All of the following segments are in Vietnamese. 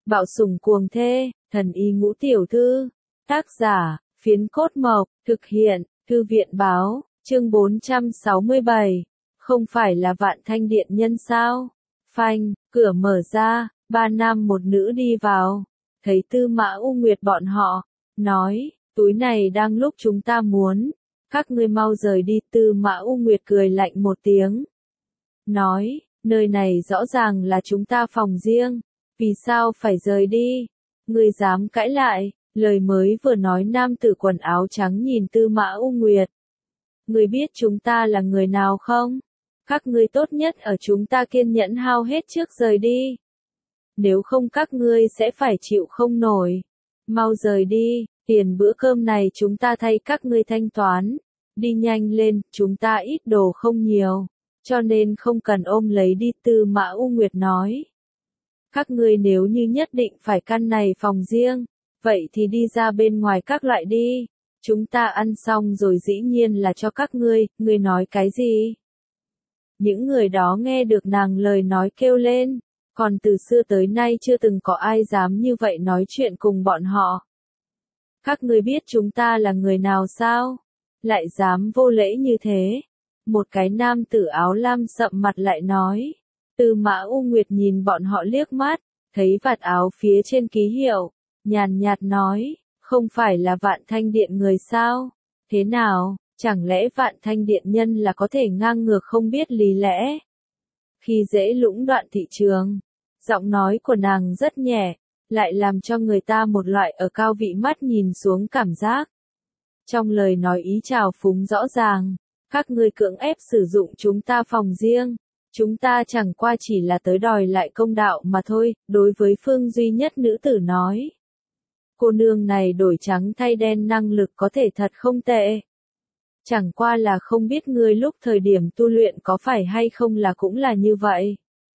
Bạo sủng cuồng thê, thần y ngũ tiểu thư. Tác giả, Phiến Cốt Mộc, thực hiện, Thư viện báo, chương 467. Không phải là Vạn Thanh Điện nhân sao? Phanh, cửa mở ra, ba nam một nữ đi vào. Thấy Tư Mã U Nguyệt bọn họ, nói, túi này đang lúc chúng ta muốn. Các ngươi mau rời đi. Tư Mã U Nguyệt cười lạnh một tiếng. Nói, nơi này rõ ràng là chúng ta phòng riêng. Vì sao phải rời đi? Ngươi dám cãi lại? Lời mới vừa nói nam tử quần áo trắng nhìn Tư Mã U Nguyệt. Ngươi biết chúng ta là người nào không? Các ngươi tốt nhất ở chúng ta kiên nhẫn hao hết trước rời đi. Nếu không các ngươi sẽ phải chịu không nổi. Mau rời đi, tiền bữa cơm này chúng ta thay các ngươi thanh toán. Đi nhanh lên, chúng ta ít đồ không nhiều. Cho nên không cần ôm lấy đi. Tư Mã U Nguyệt nói. Các ngươi nếu như nhất định phải căn này phòng riêng, vậy thì đi ra bên ngoài các loại đi. Chúng ta ăn xong rồi dĩ nhiên là cho các ngươi nói cái gì? Những người đó nghe được nàng lời nói kêu lên, còn từ xưa tới nay chưa từng có ai dám như vậy nói chuyện cùng bọn họ. Các ngươi biết chúng ta là người nào sao? Lại dám vô lễ như thế. Một cái nam tử áo lam sậm mặt lại nói. Tư Mã U Nguyệt nhìn bọn họ liếc mắt, thấy vạt áo phía trên ký hiệu, nhàn nhạt nói, không phải là Vạn Thanh Điện người sao? Thế nào, chẳng lẽ Vạn Thanh Điện nhân là có thể ngang ngược không biết lý lẽ? Khi dễ lũng đoạn thị trường, giọng nói của nàng rất nhẹ, lại làm cho người ta một loại ở cao vị mắt nhìn xuống cảm giác. Trong lời nói ý trào phúng rõ ràng, các ngươi cưỡng ép sử dụng chúng ta phòng riêng. Chúng ta chẳng qua chỉ là tới đòi lại công đạo mà thôi. Đối với Phương duy nhất nữ tử nói. Cô nương này đổi trắng thay đen năng lực có thể thật không tệ. Chẳng qua là không biết ngươi lúc thời điểm tu luyện có phải hay không là cũng là như vậy.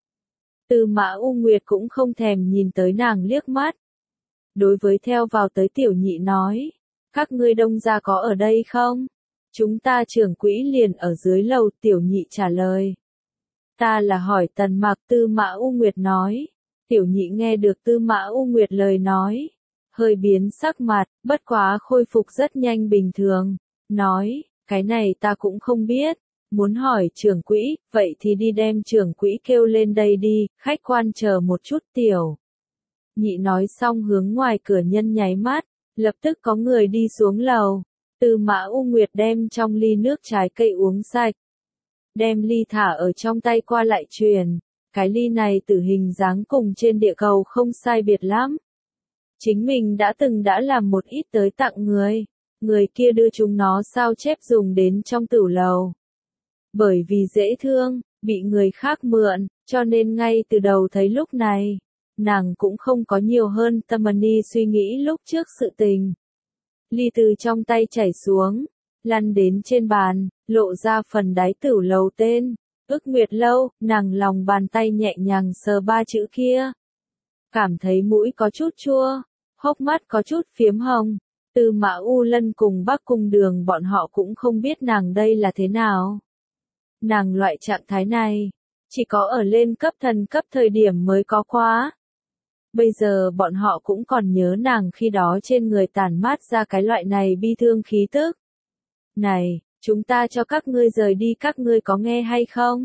Tư Mã U Nguyệt cũng không thèm nhìn tới nàng liếc mắt. Đối với theo vào tới tiểu nhị nói. Các ngươi Đông gia có ở đây không? Chúng ta trưởng quỹ liền ở dưới lầu. Tiểu nhị trả lời. Ta là hỏi Tần Mặc. Tư Mã U Nguyệt nói. Tiểu nhị nghe được Tư Mã U Nguyệt lời nói. Hơi biến sắc mặt, bất quá khôi phục rất nhanh bình thường. Nói, cái này ta cũng không biết. Muốn hỏi trưởng quỹ, vậy thì đi đem trưởng quỹ kêu lên đây đi, khách quan chờ một chút. Tiểu nhị nói xong hướng ngoài cửa nhân nháy mắt, lập tức có người đi xuống lầu. Tư Mã U Nguyệt đem trong ly nước trái cây uống sạch. Đem ly thả ở trong tay qua lại truyền. Cái ly này tử hình dáng cùng trên địa cầu không sai biệt lắm. Chính mình đã làm một ít tới tặng người. Người kia đưa chúng nó sao chép dùng đến trong tửu lầu. Bởi vì dễ thương, bị người khác mượn, cho nên ngay từ đầu thấy lúc này, nàng cũng không có nhiều hơn tâm ni suy nghĩ lúc trước sự tình. Ly từ trong tay chảy xuống, lăn đến trên bàn, lộ ra phần đáy tửu lầu tên, Ức Nguyệt Lâu. Nàng lòng bàn tay nhẹ nhàng sờ ba chữ kia. Cảm thấy mũi có chút chua, hốc mắt có chút phiếm hồng. Tư Mã U Lân cùng Bắc Cung Đường bọn họ cũng không biết nàng đây là thế nào. Nàng loại trạng thái này, chỉ có ở lên cấp thần cấp thời điểm mới có quá. Bây giờ bọn họ cũng còn nhớ nàng khi đó trên người tản mát ra cái loại này bi thương khí tức. Này, chúng ta cho các ngươi rời đi, các ngươi có nghe hay không?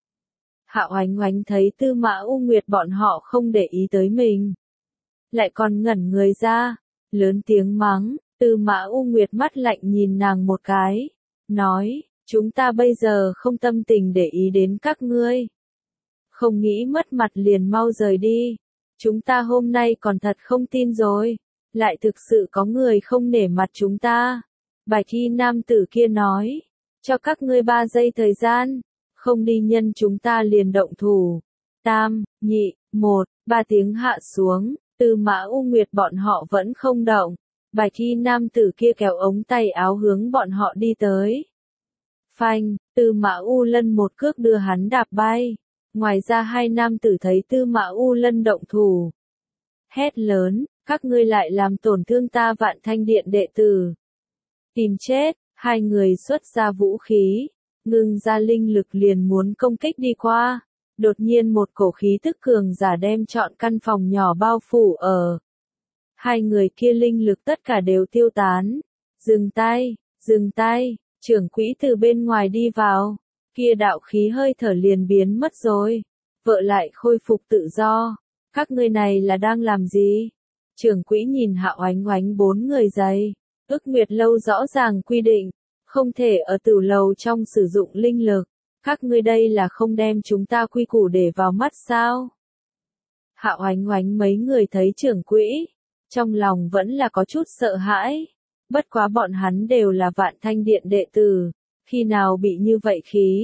Hạo Oánh Oánh thấy Tư Mã U Nguyệt bọn họ không để ý tới mình. Lại còn ngẩn người ra, lớn tiếng mắng. Tư Mã U Nguyệt mắt lạnh nhìn nàng một cái. Nói, chúng ta bây giờ không tâm tình để ý đến các ngươi. Không nghĩ mất mặt liền mau rời đi. Chúng ta hôm nay còn thật không tin rồi. Lại thực sự có người không nể mặt chúng ta. Bạch y nam tử kia nói. Cho các ngươi 3 giây thời gian. Không đi nhân chúng ta liền động thủ. 3, 2, 1, 3 tiếng hạ xuống. Tư Mã U Nguyệt bọn họ vẫn không động. Bạch y nam tử kia kéo ống tay áo hướng bọn họ đi tới. Phanh, Tư Mã U Lân một cước đưa hắn đạp bay. Ngoài ra hai nam tử thấy Tư Mã U Lân động thủ. Hét lớn, các ngươi lại làm tổn thương ta Vạn Thanh Điện đệ tử. Tìm chết, hai người xuất ra vũ khí, ngưng ra linh lực liền muốn công kích đi qua. Đột nhiên một cổ khí tức cường giả đem trọn căn phòng nhỏ bao phủ ở. Hai người kia linh lực tất cả đều tiêu tán. Dừng tay, trưởng quỹ từ bên ngoài đi vào. Kia đạo khí hơi thở liền biến mất rồi. Vợ lại khôi phục tự do. Các ngươi này là đang làm gì? Trưởng quỹ nhìn Hạo Oánh Oánh bốn người dày. Ước Nguyệt Lâu rõ ràng quy định, không thể ở tử lầu trong sử dụng linh lực. Các ngươi đây là không đem chúng ta quy củ để vào mắt sao? Hạo Oánh Oánh mấy người thấy trưởng quỹ, trong lòng vẫn là có chút sợ hãi. Bất quá bọn hắn đều là Vạn Thanh Điện đệ tử, khi nào bị như vậy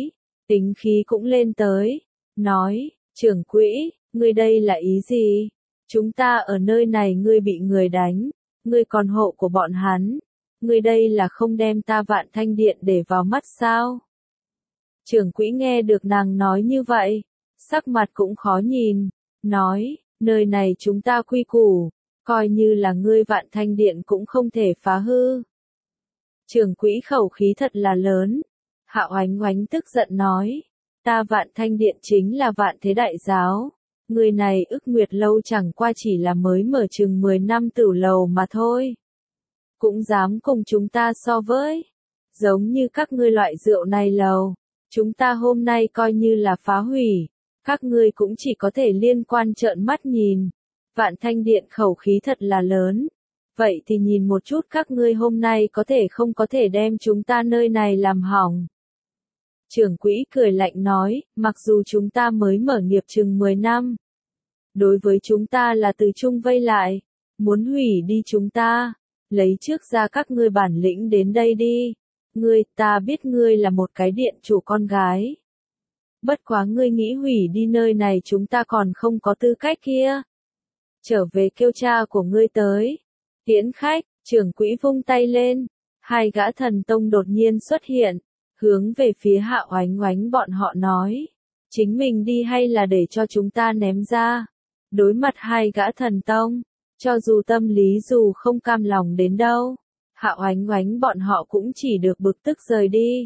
tính khí cũng lên tới. Nói, trưởng quỹ, ngươi đây là ý gì? Chúng ta ở nơi này ngươi bị người đánh, ngươi còn hộ của bọn hắn. Ngươi đây là không đem ta Vạn Thanh Điện để vào mắt sao? Trưởng quỹ nghe được nàng nói như vậy, sắc mặt cũng khó nhìn, nói, nơi này chúng ta quy củ, coi như là ngươi Vạn Thanh Điện cũng không thể phá hư. Trưởng quỹ khẩu khí thật là lớn. Hạo Oánh Oánh tức giận nói, ta Vạn Thanh Điện chính là Vạn Thế Đại Giáo. Người này Ước Nguyệt Lâu chẳng qua chỉ là mới mở chừng 10 năm tửu lầu mà thôi. Cũng dám cùng chúng ta so với. Giống như các ngươi loại rượu này lầu. Chúng ta hôm nay coi như là phá hủy. Các ngươi cũng chỉ có thể liên quan trợn mắt nhìn. Vạn Thanh Điện khẩu khí thật là lớn. Vậy thì nhìn một chút các ngươi hôm nay có thể không có thể đem chúng ta nơi này làm hỏng. Trưởng quỹ cười lạnh nói, mặc dù chúng ta mới mở nghiệp chừng 10 năm. Đối với chúng ta là từ chung vây lại. Muốn hủy đi chúng ta. Lấy trước ra các ngươi bản lĩnh đến đây đi. Ta biết ngươi là một cái điện chủ con gái. Bất quá ngươi nghĩ hủy đi nơi này chúng ta còn không có tư cách kia. Trở về kêu cha của ngươi tới. Tiễn khách, trưởng quỹ vung tay lên. Hai gã thần tông đột nhiên xuất hiện. Hướng về phía Hạo Oánh Oánh bọn họ nói. Chính mình đi hay là để cho chúng ta ném ra. Đối mặt hai gã thần tông. Cho dù tâm lý dù không cam lòng đến đâu. Hạo Oánh Oánh bọn họ cũng chỉ được bực tức rời đi.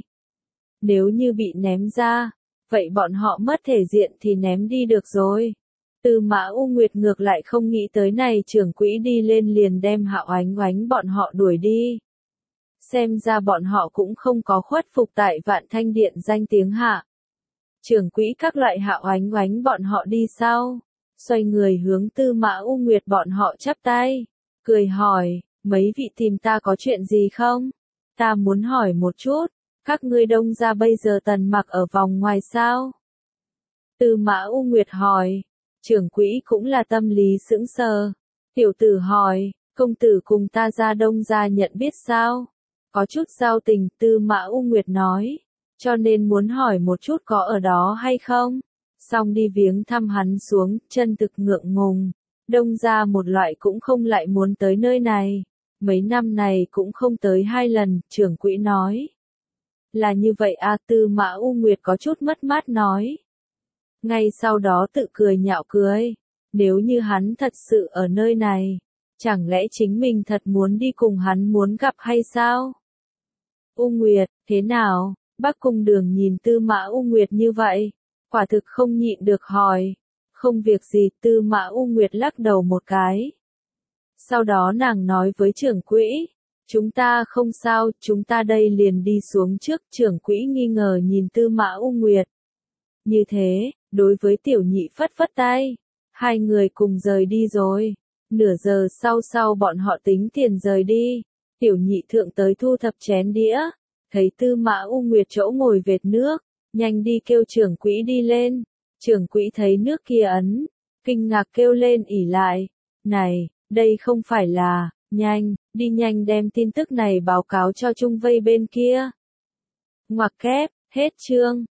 Nếu như bị ném ra, vậy bọn họ mất thể diện thì ném đi được rồi. Tư Mã U Nguyệt ngược lại không nghĩ tới này trưởng quỹ đi lên liền đem Hạo Oánh Oánh bọn họ đuổi đi. Xem ra bọn họ cũng không có khuất phục tại Vạn Thanh Điện danh tiếng hạ. Trưởng quỹ các loại Hạo Oánh Oánh bọn họ đi sau. Xoay người hướng Tư Mã U Nguyệt bọn họ chắp tay. Cười hỏi, mấy vị tìm ta có chuyện gì không? Ta muốn hỏi một chút, các ngươi Đông gia bây giờ tần mặc ở vòng ngoài sao? Tư Mã U Nguyệt hỏi, trưởng quỹ cũng là tâm lý sững sờ. Tiểu tử hỏi, công tử cùng ta ra Đông gia nhận biết sao? Có chút giao tình, Tư Mã U Nguyệt nói, cho nên muốn hỏi một chút có ở đó hay không? Xong đi viếng thăm hắn xuống, chân thực ngượng ngùng. Đông gia một loại cũng không lại muốn tới nơi này. Mấy năm này cũng không tới 2 lần, trưởng quỹ nói. Là như vậy à, Tư Mã U Nguyệt có chút mất mát nói. Ngay sau đó tự cười nhạo cười. Nếu như hắn thật sự ở nơi này, chẳng lẽ chính mình thật muốn đi cùng hắn muốn gặp hay sao? U Nguyệt, thế nào? Bắc Cung Đường nhìn Tư Mã U Nguyệt như vậy, quả thực không nhịn được hỏi. Không việc gì, Tư Mã U Nguyệt lắc đầu một cái. Sau đó nàng nói với trưởng quỹ, chúng ta không sao, chúng ta đây liền đi xuống trước. Trưởng quỹ nghi ngờ nhìn Tư Mã U Nguyệt. Như thế, đối với tiểu nhị phất phất tay, hai người cùng rời đi rồi. Nửa giờ sau bọn họ tính tiền rời đi. Tiểu nhị thượng tới thu thập chén đĩa, thấy Tư Mã U Nguyệt chỗ ngồi vệt nước, nhanh đi kêu trưởng quỹ đi lên. Trưởng quỹ thấy nước kia ấn, kinh ngạc kêu lên ỉ lại. Này, đây không phải là, đi nhanh đem tin tức này báo cáo cho trung vây bên kia. Ngoặc kép, hết chương.